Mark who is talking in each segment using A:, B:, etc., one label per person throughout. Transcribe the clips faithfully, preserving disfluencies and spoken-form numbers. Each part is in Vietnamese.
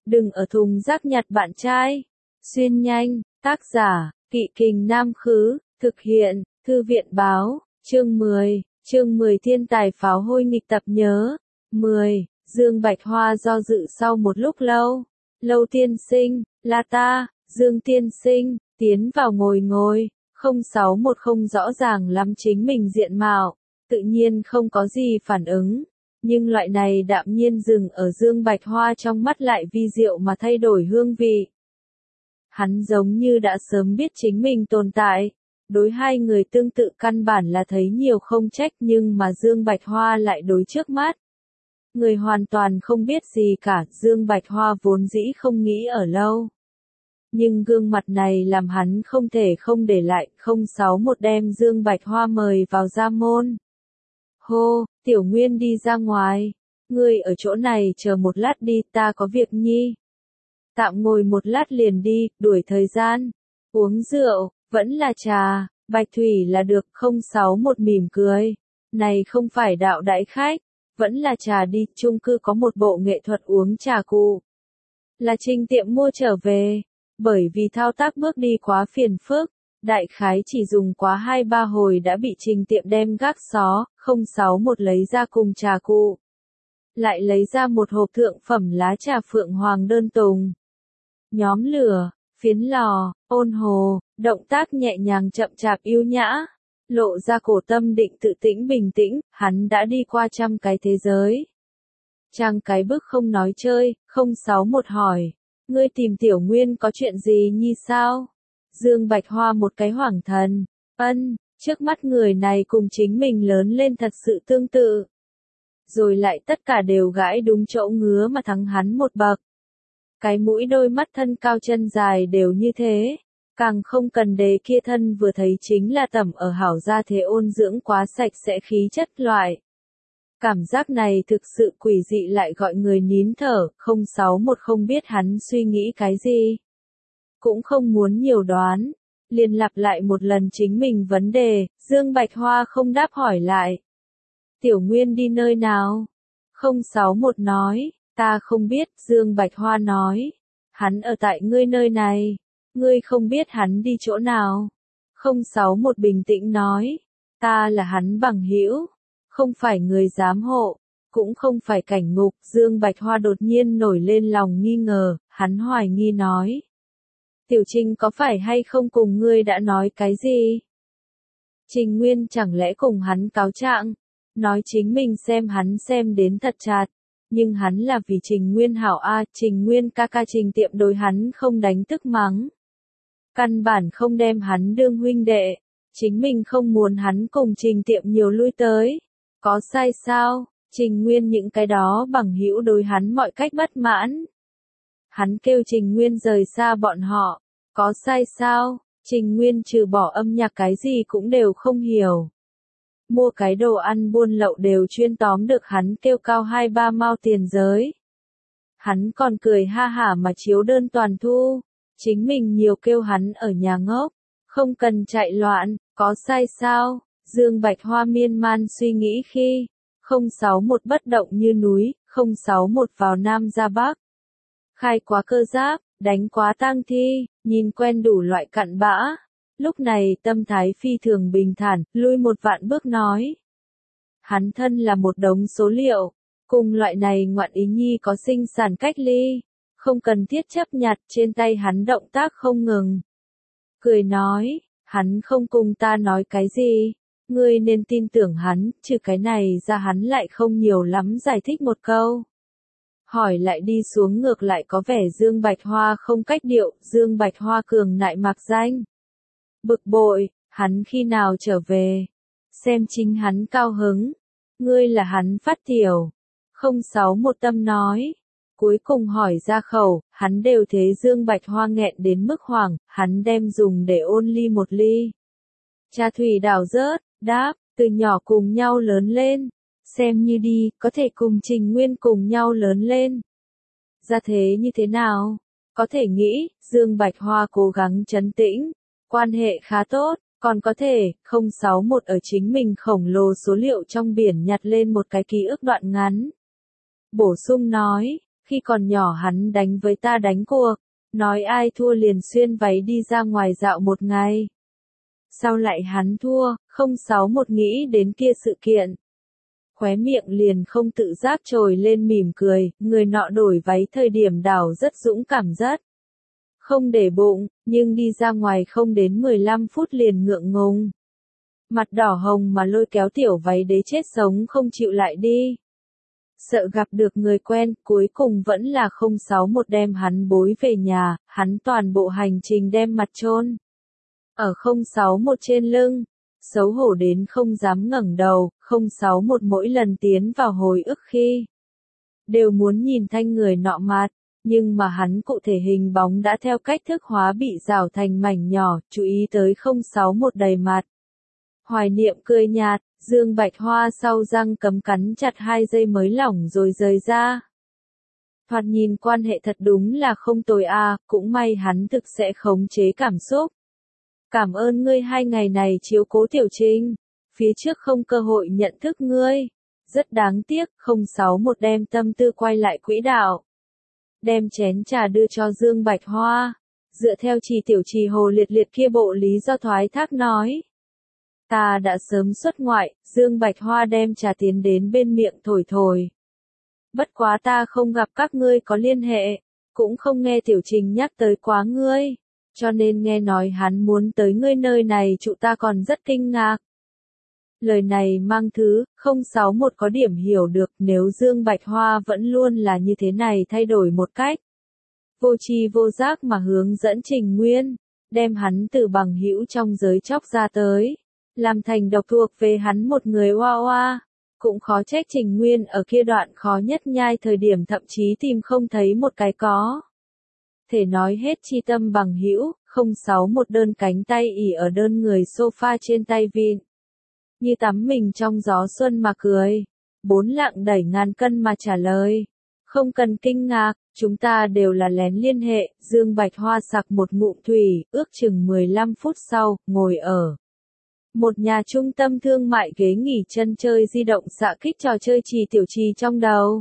A: đừng ở thùng rác nhặt bạn trai. Xuyên nhanh, tác giả, Kỵ Kình Nam Khứ, thực hiện, Thư viện Báo, chương mười, chương mười Thiên tài pháo hôi nghịch tập nhớ. mười. Dương Bạch Hoa do dự sau một lúc lâu. Lâu tiên sinh, là ta, Dương tiên sinh, tiến vào ngồi ngồi, không sáu một không rõ ràng lắm chính mình diện mạo, tự nhiên không có gì phản ứng. Nhưng loại này đạm nhiên dừng ở Dương Bạch Hoa trong mắt lại vi diệu mà thay đổi hương vị. Hắn giống như đã sớm biết chính mình tồn tại. Đối hai người tương tự căn bản là thấy nhiều không trách, nhưng mà Dương Bạch Hoa lại đối trước mắt. Người hoàn toàn không biết gì cả, Dương Bạch Hoa vốn dĩ không nghĩ ở lâu. Nhưng gương mặt này làm hắn không thể không để lại, không sáu một đem Dương Bạch Hoa mời vào gia môn. Hô, Tiểu Nguyên đi ra ngoài. Ngươi ở chỗ này chờ một lát đi, ta có việc nhi. Tạm ngồi một lát liền đi, đuổi thời gian. Uống rượu, vẫn là trà, bạch thủy là được, không sáu một mỉm cười. Này không phải đạo đãi khách, vẫn là trà đi, chung cư có một bộ nghệ thuật uống trà cụ. Là Trình tiệm mua trở về, bởi vì thao tác bước đi quá phiền phức. Đại khái chỉ dùng quá hai ba hồi đã bị Trình tiệm đem gác xó, không sáu một lấy ra cùng trà cụ. Lại lấy ra một hộp thượng phẩm lá trà phượng hoàng đơn tùng. Nhóm lửa, phiến lò, ôn hồ, động tác nhẹ nhàng chậm chạp yêu nhã. Lộ ra cổ tâm định tự tĩnh bình tĩnh, hắn đã đi qua trăm cái thế giới. Trang cái bức không nói chơi, không sáu một hỏi. Ngươi tìm Tiểu Nguyên có chuyện gì nhi sao? Dương Bạch Hoa một cái hoảng thần, ân, trước mắt người này cùng chính mình lớn lên thật sự tương tự. Rồi lại tất cả đều gãi đúng chỗ ngứa mà thắng hắn một bậc. Cái mũi đôi mắt thân cao chân dài đều như thế. Càng không cần đề kia thân vừa thấy chính là tẩm ở hảo gia thế ôn dưỡng quá sạch sẽ khí chất loại. Cảm giác này thực sự quỷ dị lại gọi người nín thở, không sáu một không biết hắn suy nghĩ cái gì. Cũng không muốn nhiều đoán, liền lặp lại một lần chính mình vấn đề, Dương Bạch Hoa không đáp hỏi lại. Tiểu Nguyên đi nơi nào? không sáu một nói, ta không biết, Dương Bạch Hoa nói. Hắn ở tại ngươi nơi này, ngươi không biết hắn đi chỗ nào. không sáu một bình tĩnh nói, ta là hắn bằng hữu, không phải người giám hộ, cũng không phải cảnh ngục. Dương Bạch Hoa đột nhiên nổi lên lòng nghi ngờ, hắn hoài nghi nói. Tiểu Trình có phải hay không cùng ngươi đã nói cái gì? Trình Nguyên chẳng lẽ cùng hắn cáo trạng, nói chính mình xem hắn xem đến thật chặt, nhưng hắn là vì Trình Nguyên hảo a, Trình Nguyên ca ca Trình tiệm đối hắn không đánh tức mắng. Căn bản không đem hắn đương huynh đệ, chính mình không muốn hắn cùng Trình tiệm nhiều lui tới. Có sai sao? Trình Nguyên những cái đó bằng hữu đối hắn mọi cách bất mãn. Hắn kêu Trình Nguyên rời xa bọn họ, có sai sao? Trình Nguyên trừ bỏ âm nhạc cái gì cũng đều không hiểu. Mua cái đồ ăn buôn lậu đều chuyên tóm được hắn kêu cao hai ba mao tiền giới. Hắn còn cười ha hả mà chiếu đơn toàn thu, chính mình nhiều kêu hắn ở nhà ngốc, không cần chạy loạn, có sai sao? Dương Bạch Hoa miên man suy nghĩ khi, không sáu một bất động như núi, không sáu một vào Nam ra Bắc. Khai quá cơ giáp, đánh quá tang thi, nhìn quen đủ loại cặn bã. Lúc này tâm thái phi thường bình thản, lui một vạn bước nói. Hắn thân là một đống số liệu, cùng loại này ngoạn ý nhi có sinh sản cách ly, không cần thiết chấp nhặt, trên tay hắn động tác không ngừng. Cười nói, hắn không cùng ta nói cái gì, ngươi nên tin tưởng hắn, trừ cái này ra hắn lại không nhiều lắm giải thích một câu. Hỏi lại đi xuống ngược lại có vẻ Dương Bạch Hoa không cách điệu, Dương Bạch Hoa cường nại mạc danh. Bực bội, hắn khi nào trở về? Xem chính hắn cao hứng. Ngươi là hắn phát tiểu. không sáu một tâm nói. Cuối cùng hỏi ra khẩu, hắn đều thế Dương Bạch Hoa nghẹn đến mức hoảng, hắn đem dùng để ôn ly một ly. Trà thủy đảo rớt, đáp, từ nhỏ cùng nhau lớn lên. Xem như đi, có thể cùng Trình Nguyên cùng nhau lớn lên. Ra thế như thế nào? Có thể nghĩ, Dương Bạch Hoa cố gắng trấn tĩnh, quan hệ khá tốt, còn có thể, không sáu một ở chính mình khổng lồ số liệu trong biển nhặt lên một cái ký ức đoạn ngắn. Bổ sung nói, Khi còn nhỏ hắn đánh với ta đánh cuộc, nói ai thua liền xuyên váy đi ra ngoài dạo một ngày. Sau lại hắn thua, không sáu một nghĩ đến kia sự kiện. Khóe miệng liền không tự giác trồi lên mỉm cười, người nọ đổi váy thời điểm đảo rất dũng cảm rất. Không để bụng, nhưng đi ra ngoài không đến mười lăm phút liền ngượng ngùng. Mặt đỏ hồng mà lôi kéo tiểu váy đế chết sống không chịu lại đi. Sợ gặp được người quen, cuối cùng vẫn là không sáu một đem hắn bối về nhà, hắn toàn bộ hành trình đem mặt chôn ở không sáu một trên lưng, xấu hổ đến không dám ngẩng đầu, không sáu một mỗi lần tiến vào hồi ức khi đều muốn nhìn thanh người nọ mặt, nhưng mà hắn cụ thể hình bóng đã theo cách thức hóa bị rào thành mảnh nhỏ, chú ý tới không sáu một đầy mặt. Hoài niệm cười nhạt, Dương Bạch Hoa sau răng cấm cắn chặt hai giây mới lỏng rồi rời ra. Thoạt nhìn quan hệ thật đúng là không tồi à, cũng may hắn thực sẽ khống chế cảm xúc. Cảm ơn ngươi hai ngày này chiếu cố Tiểu Trinh, phía trước không cơ hội nhận thức ngươi. Rất đáng tiếc, không sáu một đem tâm tư quay lại quỹ đạo. Đem chén trà đưa cho Dương Bạch Hoa, dựa theo Trì Tiểu Trì hồ liệt liệt kia bộ lý do thoái thác nói. Ta đã sớm xuất ngoại, Dương Bạch Hoa đem trà tiến đến bên miệng thổi thổi. Bất quá ta không gặp các ngươi có liên hệ, cũng không nghe Tiểu Trình nhắc tới quá ngươi, cho nên nghe nói hắn muốn tới ngươi nơi này trụ ta còn rất kinh ngạc. Lời này mang thứ, không sáu một có điểm hiểu được nếu Dương Bạch Hoa vẫn luôn là như thế này thay đổi một cách. Vô tri vô giác mà hướng dẫn Trình Nguyên, đem hắn từ bằng hữu trong giới chóc ra tới. Làm thành độc thuộc về hắn một người oa oa, cũng khó trách Trình Nguyên ở kia đoạn khó nhất nhai thời điểm thậm chí tìm không thấy một cái có. Thể nói hết chi tâm bằng hữu, không sáu một đơn cánh tay ỉ ở đơn người sofa trên tay vịn. Như tắm mình trong gió xuân mà cười, bốn lạng đẩy ngàn cân mà trả lời. Không cần kinh ngạc, chúng ta đều là lén liên hệ, Dương Bạch Hoa sặc một ngụm thủy, ước chừng mười lăm phút sau, ngồi ở một nhà trung tâm thương mại ghế nghỉ chân chơi di động xạ kích trò chơi Trì Tiểu Trì trong đầu.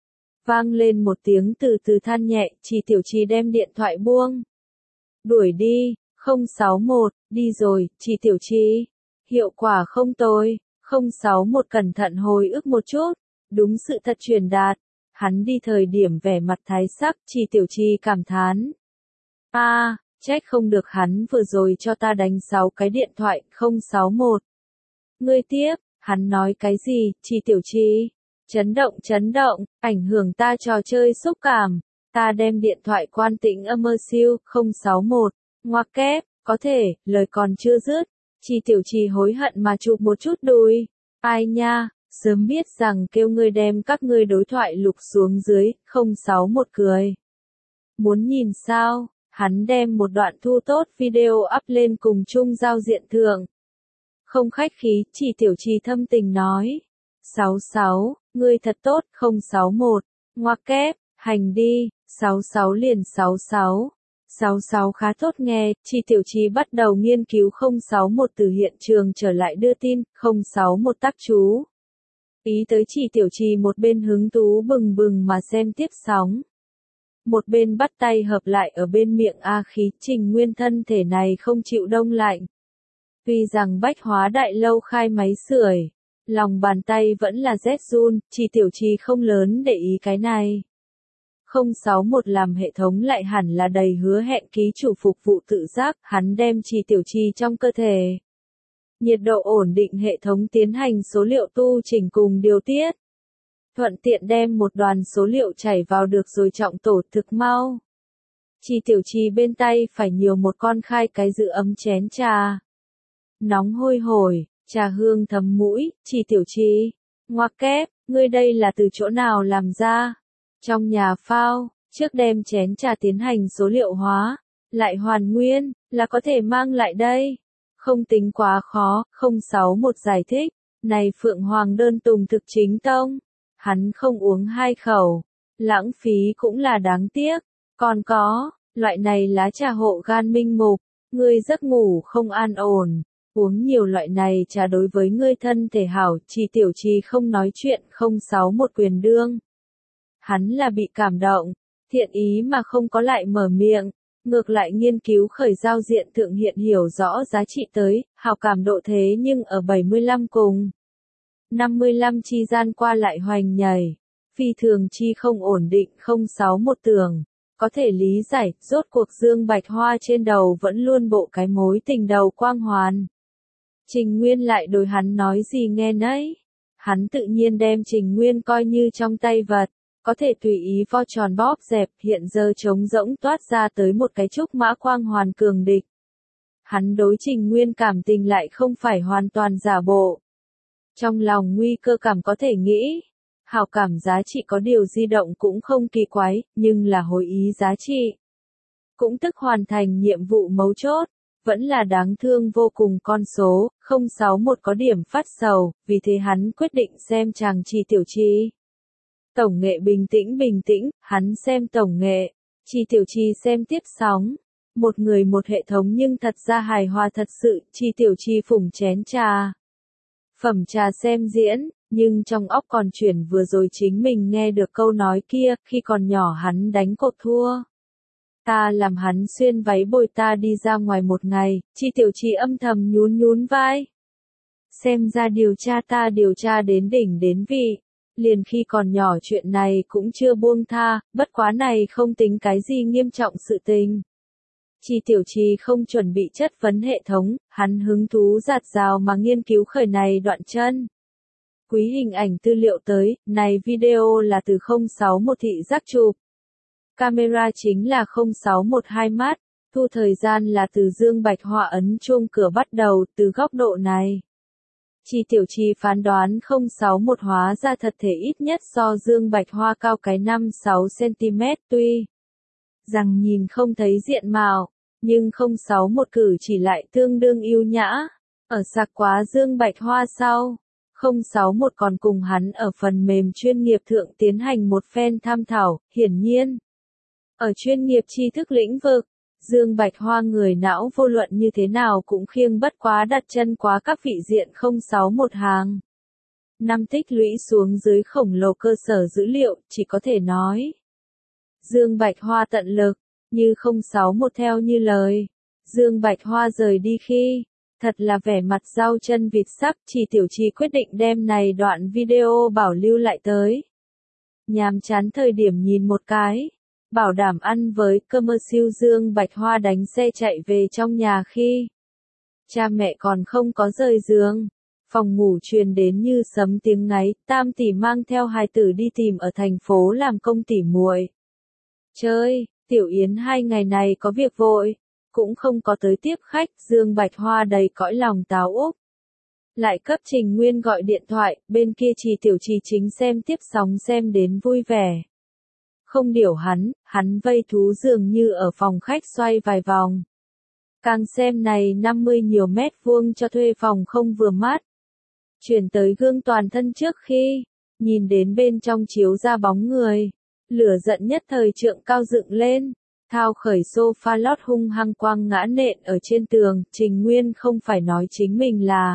A: Vang lên một tiếng từ từ than nhẹ, Trì Tiểu Trì đem điện thoại buông. Đuổi đi, không sáu một, đi rồi, Trì Tiểu Trì. Hiệu quả không tồi, không sáu một cẩn thận hồi ức một chút, đúng sự thật truyền đạt. Hắn đi thời điểm vẻ mặt thái sắc, Trì Tiểu Trì cảm thán. A, à, trách không được hắn vừa rồi cho ta đánh sáu cái điện thoại, không sáu một. Ngươi tiếp, hắn nói cái gì, Trì Tiểu Trì? Chấn động chấn động, ảnh hưởng ta trò chơi xúc cảm. Ta đem điện thoại quan tĩnh âm mơ siêu, không sáu một. Ngoặc kép, có thể, lời còn chưa dứt. Trì Tiểu Trì hối hận mà chụp một chút đùi. Ai nha, sớm biết rằng kêu ngươi đem các ngươi đối thoại lục xuống dưới, không sáu một cười. Muốn nhìn sao? Hắn đem một đoạn thu tốt video up lên cùng chung giao diện thượng. Không khách khí, Trì Tiểu Trì thâm tình nói. sáu sáu, ngươi thật tốt, không sáu một. Ngoặc kép, hành đi, sáu sáu liền sáu sáu. sáu sáu khá tốt nghe, Trì Tiểu Trì bắt đầu nghiên cứu không sáu một từ hiện trường trở lại đưa tin, không sáu một tác chú. Ý tới Trì Tiểu Trì một bên hứng thú bừng bừng mà xem tiếp sóng. Một bên bắt tay hợp lại ở bên miệng A khí, Trình Nguyên thân thể này không chịu đông lạnh. Tuy rằng Bách Hóa Đại Lâu khai máy sưởi, lòng bàn tay vẫn là rét run, Trì Tiểu Trì không lớn để ý cái này. không sáu một làm hệ thống lại hẳn là đầy hứa hẹn ký chủ phục vụ tự giác, hắn đem Trì Tiểu Trì trong cơ thể. Nhiệt độ ổn định hệ thống tiến hành số liệu tu chỉnh cùng điều tiết. Thuận tiện đem một đoàn số liệu chảy vào được rồi trọng tổ thực mau. Trì Tiểu Trì bên tay phải nhiều một con khai cái giữ ấm chén trà. Nóng hôi hổi, trà hương thấm mũi, Trì Tiểu Trì. Ngoặc kép, ngươi đây là từ chỗ nào làm ra? Trong nhà phao, trước đem chén trà tiến hành số liệu hóa, lại hoàn nguyên, là có thể mang lại đây. Không tính quá khó, không sáu một giải thích. Này Phượng Hoàng đơn tùng thực chính tông. Hắn không uống hai khẩu, lãng phí cũng là đáng tiếc. Còn có, loại này lá trà hộ gan minh mục, ngươi giấc ngủ không an ổn, uống nhiều loại này trà đối với ngươi thân thể hảo, Trì Tiểu Trì không nói chuyện, không sáu một quyền đương. Hắn là bị cảm động, thiện ý mà không có lại mở miệng, ngược lại nghiên cứu khởi giao diện thượng hiện hiểu rõ giá trị tới, hào cảm độ thế nhưng ở bảy mươi lăm cùng năm mươi lăm chi gian qua lại hoành nhảy, phi thường chi không ổn định không sáu một tường, có thể lý giải, rốt cuộc Dương Bạch Hoa trên đầu vẫn luôn bộ cái mối tình đầu quang hoàn. Trình Nguyên lại đối hắn nói gì nghe nấy, hắn tự nhiên đem Trình Nguyên coi như trong tay vật, có thể tùy ý vo tròn bóp dẹp, hiện giờ trống rỗng toát ra tới một cái trúc mã quang hoàn cường địch. Hắn đối Trình Nguyên cảm tình lại không phải hoàn toàn giả bộ. Trong lòng nguy cơ cảm có thể nghĩ, hào cảm giá trị có điều di động cũng không kỳ quái, nhưng là hồi ý giá trị. Cũng tức hoàn thành nhiệm vụ mấu chốt, vẫn là đáng thương vô cùng con số, không sáu một có điểm phát sầu, vì thế hắn quyết định xem chàng Chi Tiểu Chi. Tổng nghệ bình tĩnh bình tĩnh, hắn xem tổng nghệ, Chi Tiểu Chi xem tiếp sóng. Một người một hệ thống nhưng thật ra hài hòa thật sự, Chi Tiểu Chi phủng chén trà. Phẩm trà xem diễn, nhưng trong óc còn chuyển vừa rồi chính mình nghe được câu nói kia, khi còn nhỏ hắn đánh cột thua. Ta làm hắn xuyên váy bồi ta đi ra ngoài một ngày, Chi Tiểu Chi âm thầm nhún nhún vai. Xem ra điều tra ta điều tra đến đỉnh đến vị. Liền khi còn nhỏ chuyện này cũng chưa buông tha, bất quá này không tính cái gì nghiêm trọng sự tình. Chi Tiểu Chi không chuẩn bị chất vấn hệ thống, hắn hứng thú giạt rào mà nghiên cứu khởi này đoạn chân. Quý hình ảnh tư liệu tới, này video là từ không sáu một thị giác chụp. Camera chính là không sáu một hai mát, thu thời gian là từ Dương Bạch Hoa ấn chuông cửa bắt đầu, từ góc độ này. Chi Tiểu Chi phán đoán không sáu một hóa ra thật thể ít nhất so Dương Bạch Hoa cao cái năm sáu xăng-ti-mét tuy rằng nhìn không thấy diện mạo, nhưng không sáu một cử chỉ lại tương đương yêu nhã. Ở sạc quá Dương Bạch Hoa sau, không sáu một còn cùng hắn ở phần mềm chuyên nghiệp thượng tiến hành một phen tham thảo, hiển nhiên. Ở chuyên nghiệp tri thức lĩnh vực, Dương Bạch Hoa người não vô luận như thế nào cũng khiêng bất quá đặt chân quá các vị diện không sáu một hàng. Năm tích lũy xuống dưới khổng lồ cơ sở dữ liệu, chỉ có thể nói. Dương Bạch Hoa tận lực, như không sáu một theo như lời. Dương Bạch Hoa rời đi khi, thật là vẻ mặt rau chân vịt sắc, Chi Tiểu Chi quyết định đem này đoạn video bảo lưu lại tới. Nhàm chán thời điểm nhìn một cái. Bảo đảm ăn với cơ mơ siêu Dương Bạch Hoa đánh xe chạy về trong nhà khi cha mẹ còn không có rời giường, phòng ngủ truyền đến như sấm tiếng ngáy, Tam tỷ mang theo hài tử đi tìm ở thành phố làm công tỉ muội. Chơi, Tiểu Yến hai ngày này có việc vội, cũng không có tới tiếp khách, Dương Bạch Hoa đầy cõi lòng táo úp. Lại cấp Trình Nguyên gọi điện thoại, bên kia Chi Tiểu Chi chính xem tiếp sóng xem đến vui vẻ. Không điều hắn, hắn vây thú dường như ở phòng khách xoay vài vòng. Càng xem này năm mươi nhiều mét vuông cho thuê phòng không vừa mắt. Chuyển tới gương toàn thân trước khi, nhìn đến bên trong chiếu ra bóng người. Lửa giận nhất thời trượng cao dựng lên, thao khởi sofa lót hung hăng quang ngã nện ở trên tường, Trình Nguyên không phải nói chính mình là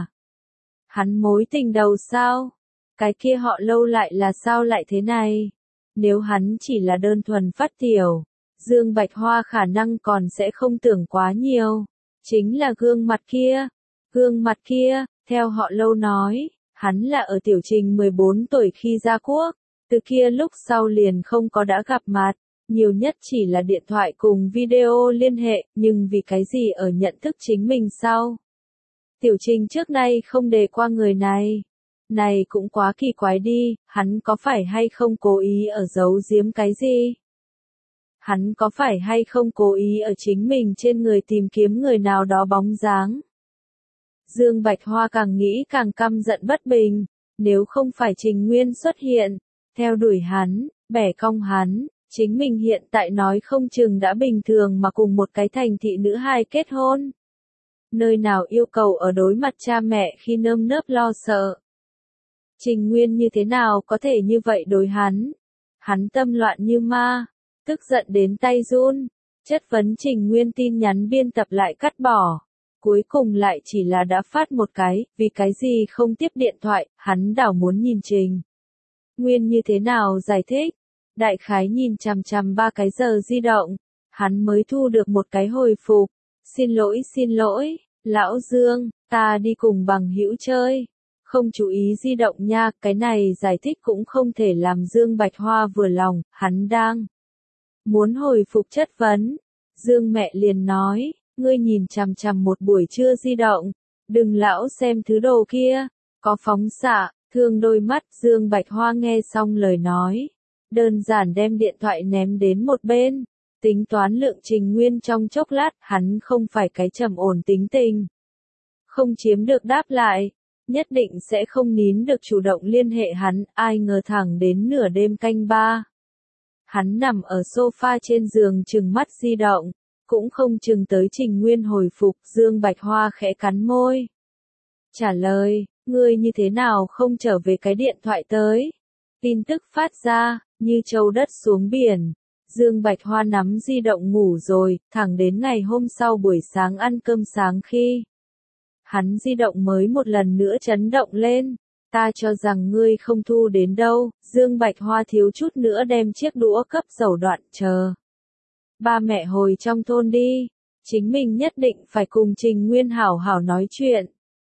A: hắn mối tình đầu sao? Cái kia họ Lâu lại là sao lại thế này? Nếu hắn chỉ là đơn thuần phát tiểu, Dương Bạch Hoa khả năng còn sẽ không tưởng quá nhiều. Chính là gương mặt kia. Gương mặt kia, theo họ Lâu nói, hắn là ở tiểu Trình mười bốn tuổi khi ra quốc. Từ kia lúc sau liền không có đã gặp mặt. Nhiều nhất chỉ là điện thoại cùng video liên hệ, nhưng vì cái gì ở nhận thức chính mình sau. Tiểu Trình trước nay không đề qua người này. Này cũng quá kỳ quái đi, hắn có phải hay không cố ý ở giấu giếm cái gì? Hắn có phải hay không cố ý ở chính mình trên người tìm kiếm người nào đó bóng dáng? Dương Bạch Hoa càng nghĩ càng căm giận bất bình, nếu không phải Trình Nguyên xuất hiện, theo đuổi hắn, bẻ cong hắn, chính mình hiện tại nói không chừng đã bình thường mà cùng một cái thành thị nữ hài kết hôn. Nơi nào yêu cầu ở đối mặt cha mẹ khi nơm nớp lo sợ. Trình Nguyên như thế nào có thể như vậy đối hắn? Hắn tâm loạn như ma, tức giận đến tay run, chất vấn Trình Nguyên tin nhắn biên tập lại cắt bỏ. Cuối cùng lại chỉ là đã phát một cái, vì cái gì không tiếp điện thoại, hắn đảo muốn nhìn Trình Nguyên như thế nào giải thích. Đại khái nhìn chằm chằm ba cái giờ di động, hắn mới thu được một cái hồi phục. Xin lỗi xin lỗi, lão Dương, ta đi cùng bằng hữu chơi. Không chú ý di động nha, cái này giải thích cũng không thể làm Dương Bạch Hoa vừa lòng, hắn đang muốn hồi phục chất vấn. Dương mẹ liền nói, ngươi nhìn chằm chằm một buổi trưa di động, đừng lão xem thứ đồ kia, có phóng xạ, thương đôi mắt. Dương Bạch Hoa nghe xong lời nói, đơn giản đem điện thoại ném đến một bên, tính toán lượng trình nguyên trong chốc lát. Hắn không phải cái trầm ổn tính tình, không chiếm được đáp lại, nhất định sẽ không nín được chủ động liên hệ hắn. Ai ngờ thẳng đến nửa đêm canh ba, hắn nằm ở sofa trên giường chừng mắt di động, cũng không chừng tới trình nguyên hồi phục. Dương Bạch Hoa khẽ cắn môi, trả lời, ngươi như thế nào không trở về cái điện thoại tới. Tin tức phát ra, như châu đất xuống biển. Dương Bạch Hoa nắm di động ngủ rồi, thẳng đến ngày hôm sau buổi sáng ăn cơm sáng khi hắn di động mới một lần nữa chấn động lên. Ta cho rằng ngươi không thu đến đâu. Dương Bạch Hoa thiếu chút nữa đem chiếc đũa cấp dầu đoạn. Chờ ba mẹ hồi trong thôn đi, chính mình nhất định phải cùng Trình Nguyên hảo hảo nói chuyện.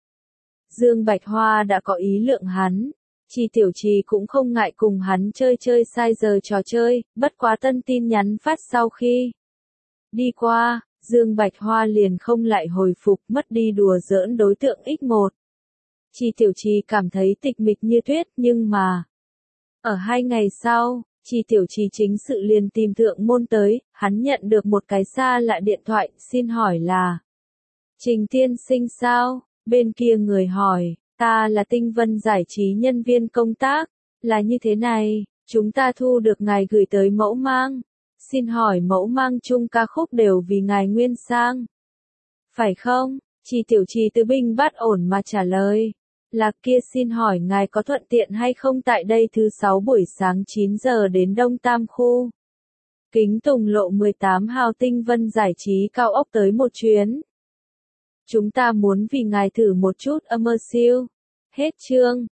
A: Dương Bạch Hoa đã có ý lượng hắn, Chi Tiểu Trì cũng không ngại cùng hắn chơi chơi sai giờ trò chơi, bất quá tân tin nhắn phát sau khi đi qua, Dương Bạch Hoa liền không lại hồi phục, mất đi đùa giỡn đối tượng x một. Chi Tiểu Trì cảm thấy tịch mịch như tuyết, nhưng mà ở hai ngày sau, Chi Tiểu Trì chính sự liền tìm thượng môn tới, hắn nhận được một cái xa lạ điện thoại, xin hỏi là Trình tiên sinh sao? Bên kia người hỏi, ta là Tinh Vân Giải trí nhân viên công tác, là như thế này, chúng ta thu được ngài gửi tới mẫu mang, xin hỏi mẫu mang chung ca khúc đều vì ngài nguyên sang. Phải không? Chi Tiểu Trì từ binh bắt ổn mà trả lời, là kia. Xin hỏi ngài có thuận tiện hay không tại đây thứ sáu buổi sáng chín giờ đến Đông Tam khu Kính Tùng lộ mười tám hào Tinh Vân Giải trí cao ốc tới một chuyến. Chúng ta muốn vì ngài thử một chút âm mơ siêu. Hết chương.